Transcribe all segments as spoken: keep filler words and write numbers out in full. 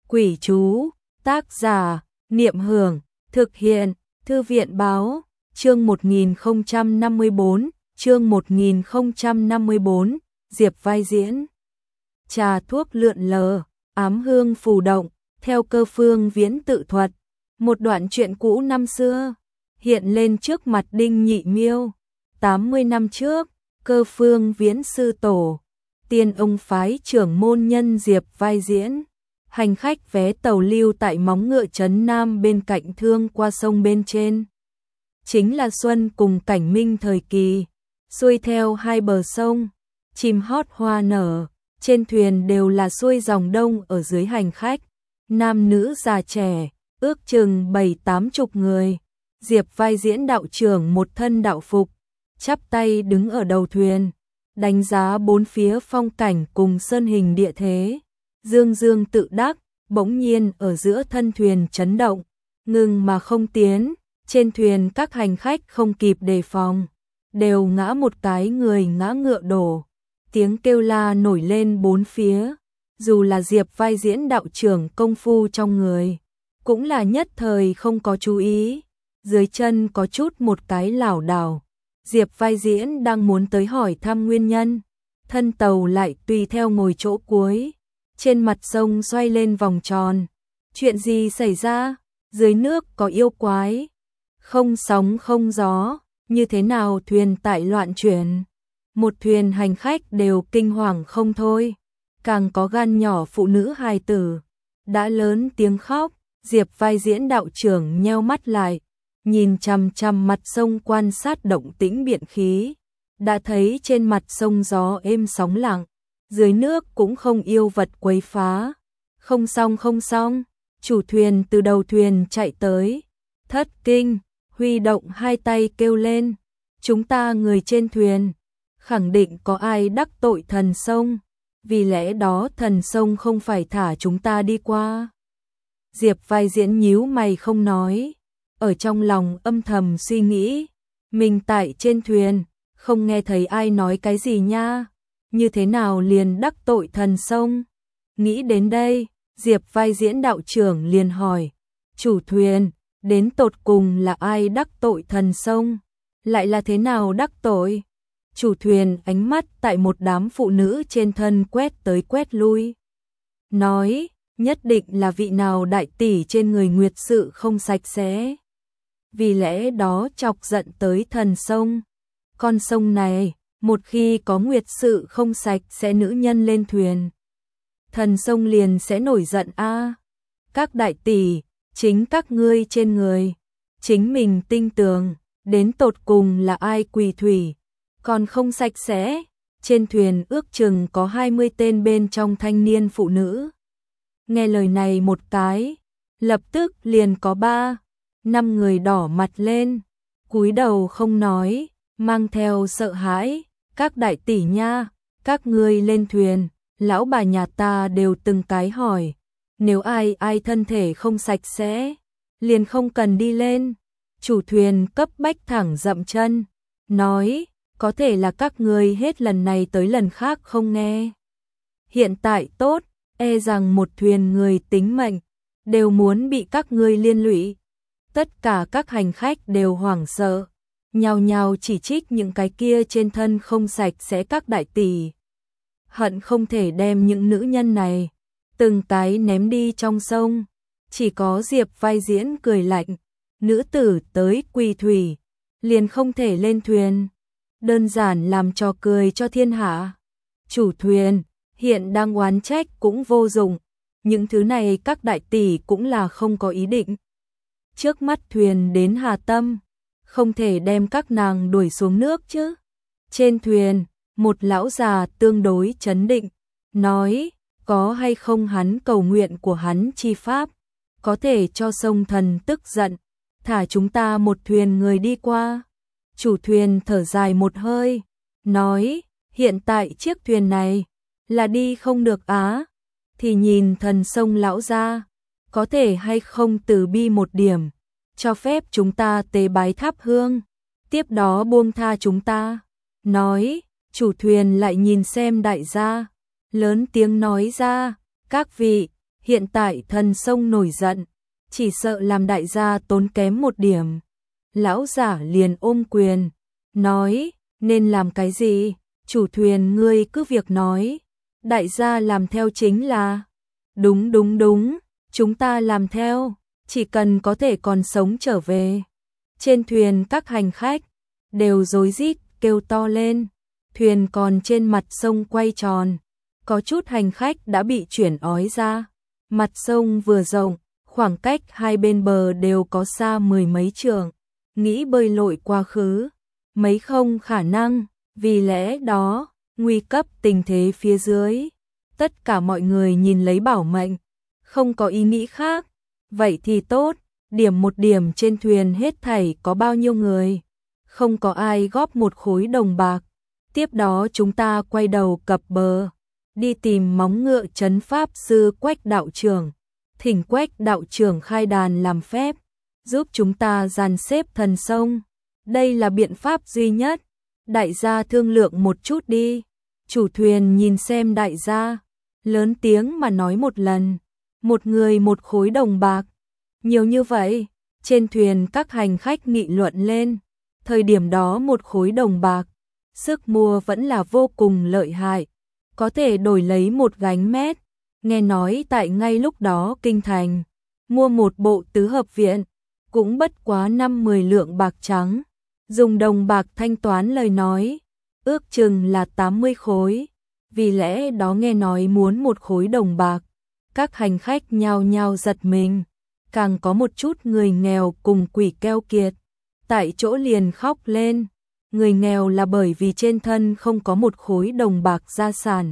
Quỷ chú, tác giả, Niệm Hưởng, thực hiện, Thư viện báo, chương một nghìn không trăm năm mươi bốn, chương một nghìn không trăm năm mươi bốn, Diệp vai diễn. Trà thuốc lượn lờ, ám hương phù động, theo Cơ Phương Viễn tự thuật, một đoạn truyện cũ năm xưa, hiện lên trước mặt Đinh Nhị Miêu. tám mươi năm trước, Cơ Phương Viễn sư tổ, Tiên Ông phái trưởng môn nhân Diệp vai diễn. Hành khách vé tàu lưu tại móng ngựa trấn Nam bên cạnh thương qua sông bên trên. Chính là xuân cùng cảnh minh thời kỳ, xuôi theo hai bờ sông, chim hót hoa nở, trên thuyền đều là xuôi dòng đông ở dưới hành khách, nam nữ già trẻ, ước chừng bảy tám chục người. Diệp vai diễn đạo trưởng một thân đạo phục, chắp tay đứng ở đầu thuyền, đánh giá bốn phía phong cảnh cùng sơn hình địa thế. Dương dương tự đắc, bỗng nhiên ở giữa thân thuyền chấn động, ngừng mà không tiến, trên thuyền các hành khách không kịp đề phòng, đều ngã một cái người ngã ngựa đổ, tiếng kêu la nổi lên bốn phía, dù là Diệp vai diễn đạo trưởng công phu trong người, cũng là nhất thời không có chú ý, dưới chân có chút một cái lảo đảo, Diệp vai diễn đang muốn tới hỏi thăm nguyên nhân, thân tàu lại tùy theo ngồi chỗ cuối. Trên mặt sông xoay lên vòng tròn. Chuyện gì xảy ra? Dưới nước có yêu quái. Không sóng không gió. Như thế nào thuyền tại loạn chuyển? Một thuyền hành khách đều kinh hoàng không thôi. Càng có gan nhỏ phụ nữ hài tử. Đã lớn tiếng khóc. Diệp vai diễn đạo trưởng nheo mắt lại. Nhìn chằm chằm mặt sông quan sát động tĩnh biện khí. Đã thấy trên mặt sông gió êm sóng lặng. Dưới nước cũng không yêu vật quấy phá. Không xong không xong, chủ thuyền từ đầu thuyền chạy tới. Thất kinh, huy động hai tay kêu lên. Chúng ta người trên thuyền, khẳng định có ai đắc tội thần sông. Vì lẽ đó thần sông không phải thả chúng ta đi qua. Diệp vai diễn nhíu mày không nói. Ở trong lòng âm thầm suy nghĩ. Mình tại trên thuyền, không nghe thấy ai nói cái gì nha. Như thế nào liền đắc tội thần sông? Nghĩ đến đây, Diệp vai diễn đạo trưởng liền hỏi, chủ thuyền, đến tột cùng là ai đắc tội thần sông? Lại là thế nào đắc tội? Chủ thuyền ánh mắt tại một đám phụ nữ trên thân quét tới quét lui. Nói, nhất định là vị nào đại tỷ trên người nguyệt sự không sạch sẽ. Vì lẽ đó chọc giận tới thần sông. Con sông này, một khi có nguyệt sự không sạch sẽ nữ nhân lên thuyền, thần sông liền sẽ nổi giận a. À, các đại tỷ, chính các ngươi trên người, chính mình tinh tường, đến tột cùng là ai quỳ thủy, còn không sạch sẽ. Trên thuyền ước chừng có hai mươi tên bên trong thanh niên phụ nữ. Nghe lời này một cái, lập tức liền có ba, năm người đỏ mặt lên, cúi đầu không nói, mang theo sợ hãi. Các đại tỷ nha, các ngươi lên thuyền, lão bà nhà ta đều từng cái hỏi, nếu ai ai thân thể không sạch sẽ, liền không cần đi lên. Chủ thuyền cấp bách thẳng dậm chân, nói, có thể là các ngươi hết lần này tới lần khác không nghe. Hiện tại tốt, e rằng một thuyền người tính mệnh, đều muốn bị các ngươi liên lụy. Tất cả các hành khách đều hoảng sợ. Nhào nhào chỉ trích những cái kia trên thân không sạch sẽ các đại tỷ. Hận không thể đem những nữ nhân này, từng cái ném đi trong sông. Chỉ có Diệp vai diễn cười lạnh, nữ tử tới quỳ thủy, liền không thể lên thuyền. Đơn giản làm trò cười cho thiên hạ. Chủ thuyền, hiện đang oán trách cũng vô dụng. Những thứ này các đại tỷ cũng là không có ý định. Trước mắt thuyền đến Hà Tâm, không thể đem các nàng đuổi xuống nước chứ. Trên thuyền, một lão già tương đối trấn định, nói, có hay không hắn cầu nguyện của hắn chi pháp, có thể cho sông thần tức giận, thả chúng ta một thuyền người đi qua. Chủ thuyền thở dài một hơi, nói, hiện tại chiếc thuyền này, là đi không được á, thì nhìn thần sông lão ra, có thể hay không từ bi một điểm. Cho phép chúng ta tế bái thắp hương, tiếp đó buông tha chúng ta. Nói, chủ thuyền lại nhìn xem đại gia, lớn tiếng nói ra, các vị, hiện tại thần sông nổi giận, chỉ sợ làm đại gia tốn kém một điểm. Lão giả liền ôm quyền, nói, nên làm cái gì, chủ thuyền ngươi cứ việc nói, đại gia làm theo chính là, đúng đúng đúng, chúng ta làm theo, chỉ cần có thể còn sống trở về. Trên thuyền các hành khách đều rối rít kêu to lên, thuyền còn trên mặt sông quay tròn, có chút hành khách đã bị chuyển ói ra. Mặt sông vừa rộng, khoảng cách hai bên bờ đều có xa mười mấy trượng, nghĩ bơi lội qua khứ, mấy không khả năng, vì lẽ đó, nguy cấp tình thế phía dưới. Tất cả mọi người nhìn lấy bảo mệnh, không có ý nghĩ khác, vậy thì tốt, điểm một điểm trên thuyền hết thảy có bao nhiêu người, không có ai góp một khối đồng bạc, tiếp đó chúng ta quay đầu cập bờ, đi tìm móng ngựa trấn pháp sư Quách đạo trưởng, thỉnh Quách đạo trưởng khai đàn làm phép, giúp chúng ta dàn xếp thần sông, đây là biện pháp duy nhất, đại gia thương lượng một chút đi. Chủ thuyền nhìn xem đại gia, lớn tiếng mà nói một lần, một người một khối đồng bạc, nhiều như vậy, trên thuyền các hành khách nghị luận lên, thời điểm đó một khối đồng bạc, sức mua vẫn là vô cùng lợi hại, có thể đổi lấy một gánh mét, nghe nói tại ngay lúc đó kinh thành, mua một bộ tứ hợp viện, cũng bất quá năm mười lượng bạc trắng, dùng đồng bạc thanh toán lời nói, ước chừng là tám mươi khối, vì lẽ đó nghe nói muốn một khối đồng bạc, các hành khách nhao nhao giật mình, càng có một chút người nghèo cùng quỷ keo kiệt, tại chỗ liền khóc lên, người nghèo là bởi vì trên thân không có một khối đồng bạc gia sản.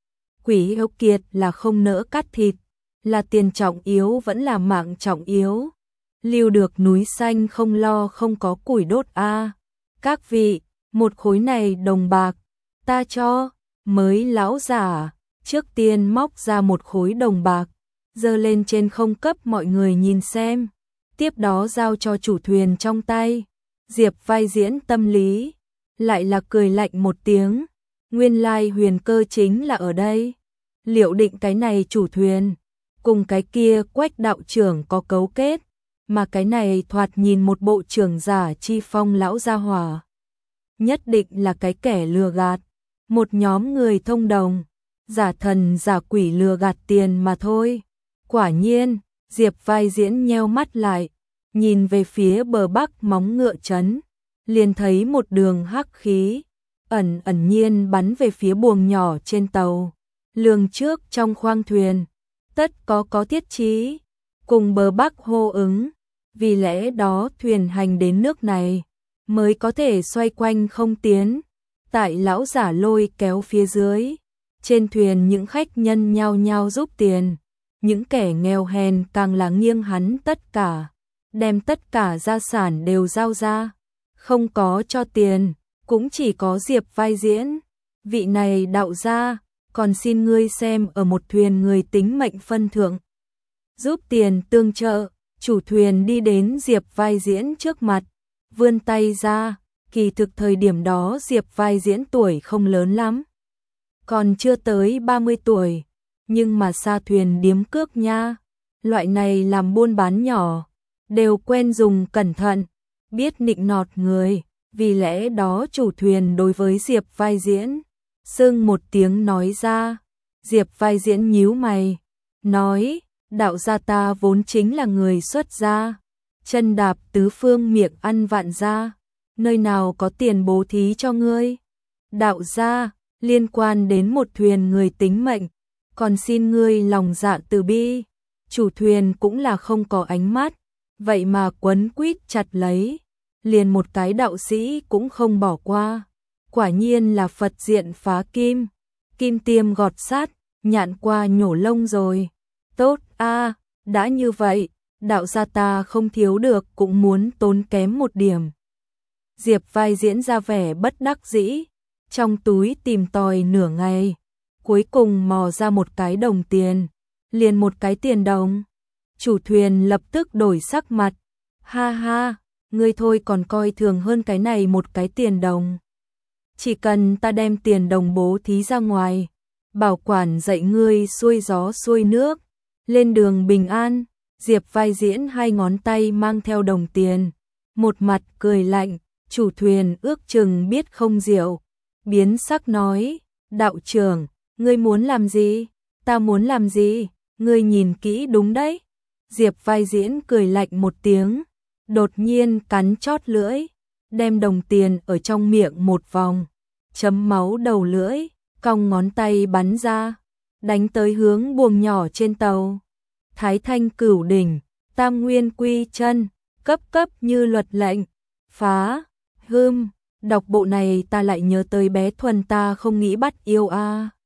Quỷ keo kiệt là không nỡ cắt thịt, là tiền trọng yếu vẫn là mạng trọng yếu. Lưu được núi xanh không lo không có củi đốt a. Các vị, một khối này đồng bạc, ta cho, mới lão giả, trước tiên móc ra một khối đồng bạc, giơ lên trên không cấp mọi người nhìn xem, tiếp đó giao cho chủ thuyền trong tay. Diệp vai diễn tâm lý, lại là cười lạnh một tiếng, nguyên lai huyền cơ chính là ở đây. Liệu định cái này chủ thuyền, cùng cái kia Quách đạo trưởng có cấu kết, mà cái này thoạt nhìn một bộ trưởng giả chi phong lão gia hỏa. Nhất định là cái kẻ lừa gạt, một nhóm người thông đồng, giả thần giả quỷ lừa gạt tiền mà thôi. Quả nhiên, Diệp vai diễn nheo mắt lại, nhìn về phía bờ bắc móng ngựa trấn, liền thấy một đường hắc khí, ẩn ẩn nhiên bắn về phía buồng nhỏ trên tàu. Lường trước trong khoang thuyền, tất có có thiết chí, cùng bờ bắc hô ứng, vì lẽ đó thuyền hành đến nước này, mới có thể xoay quanh không tiến. Tại lão giả lôi kéo phía dưới, trên thuyền những khách nhân nhao nhao giúp tiền, những kẻ nghèo hèn càng là nghiêng hắn tất cả, đem tất cả gia sản đều giao ra, không có cho tiền, cũng chỉ có Diệp vai diễn, vị này đạo gia, còn xin ngươi xem ở một thuyền người tính mệnh phân thượng, giúp tiền tương trợ. Chủ thuyền đi đến Diệp vai diễn trước mặt, vươn tay ra, kỳ thực thời điểm đó Diệp vai diễn tuổi không lớn lắm, còn chưa tới ba mươi tuổi, nhưng mà xa thuyền điếm cước nha, loại này làm buôn bán nhỏ, đều quen dùng cẩn thận, biết nịnh nọt người, vì lẽ đó chủ thuyền đối với Diệp vai diễn, sưng một tiếng nói ra. Diệp vai diễn nhíu mày, nói, đạo gia ta vốn chính là người xuất gia, chân đạp tứ phương miệng ăn vạn gia, nơi nào có tiền bố thí cho ngươi. Đạo gia, liên quan đến một thuyền người tính mệnh, còn xin ngươi lòng dạ từ bi. Chủ thuyền cũng là không có ánh mắt, vậy mà quấn quýt chặt lấy, liền một cái đạo sĩ cũng không bỏ qua. Quả nhiên là Phật diện phá kim, kim tiêm gọt sát, nhạn qua nhổ lông rồi. Tốt a, đã như vậy, đạo gia ta không thiếu được cũng muốn tốn kém một điểm. Diệp vai diễn ra vẻ bất đắc dĩ, trong túi tìm tòi nửa ngày, cuối cùng mò ra một cái đồng tiền, liền một cái tiền đồng. Chủ thuyền lập tức đổi sắc mặt, ha ha, ngươi thôi còn coi thường hơn cái này một cái tiền đồng. Chỉ cần ta đem tiền đồng bố thí ra ngoài, bảo quản dạy ngươi xuôi gió xuôi nước, Lên đường bình an, Diệp vai diễn hai ngón tay mang theo đồng tiền, một mặt cười lạnh, chủ thuyền ước chừng biết không rượu, biến sắc nói, đạo trưởng, ngươi muốn làm gì? Ta muốn làm gì? Ngươi nhìn kỹ đúng đấy. Diệp vai diễn cười lạnh một tiếng, đột nhiên cắn chót lưỡi, đem đồng tiền ở trong miệng một vòng, chấm máu đầu lưỡi, cong ngón tay bắn ra, đánh tới hướng buồng nhỏ trên tàu. Thái Thanh Cửu Đỉnh, Tam Nguyên Quy Chân, cấp cấp như luật lệnh, phá, hươm, đọc bộ này ta lại nhớ tới bé Thuần ta không nghĩ bắt yêu a. À.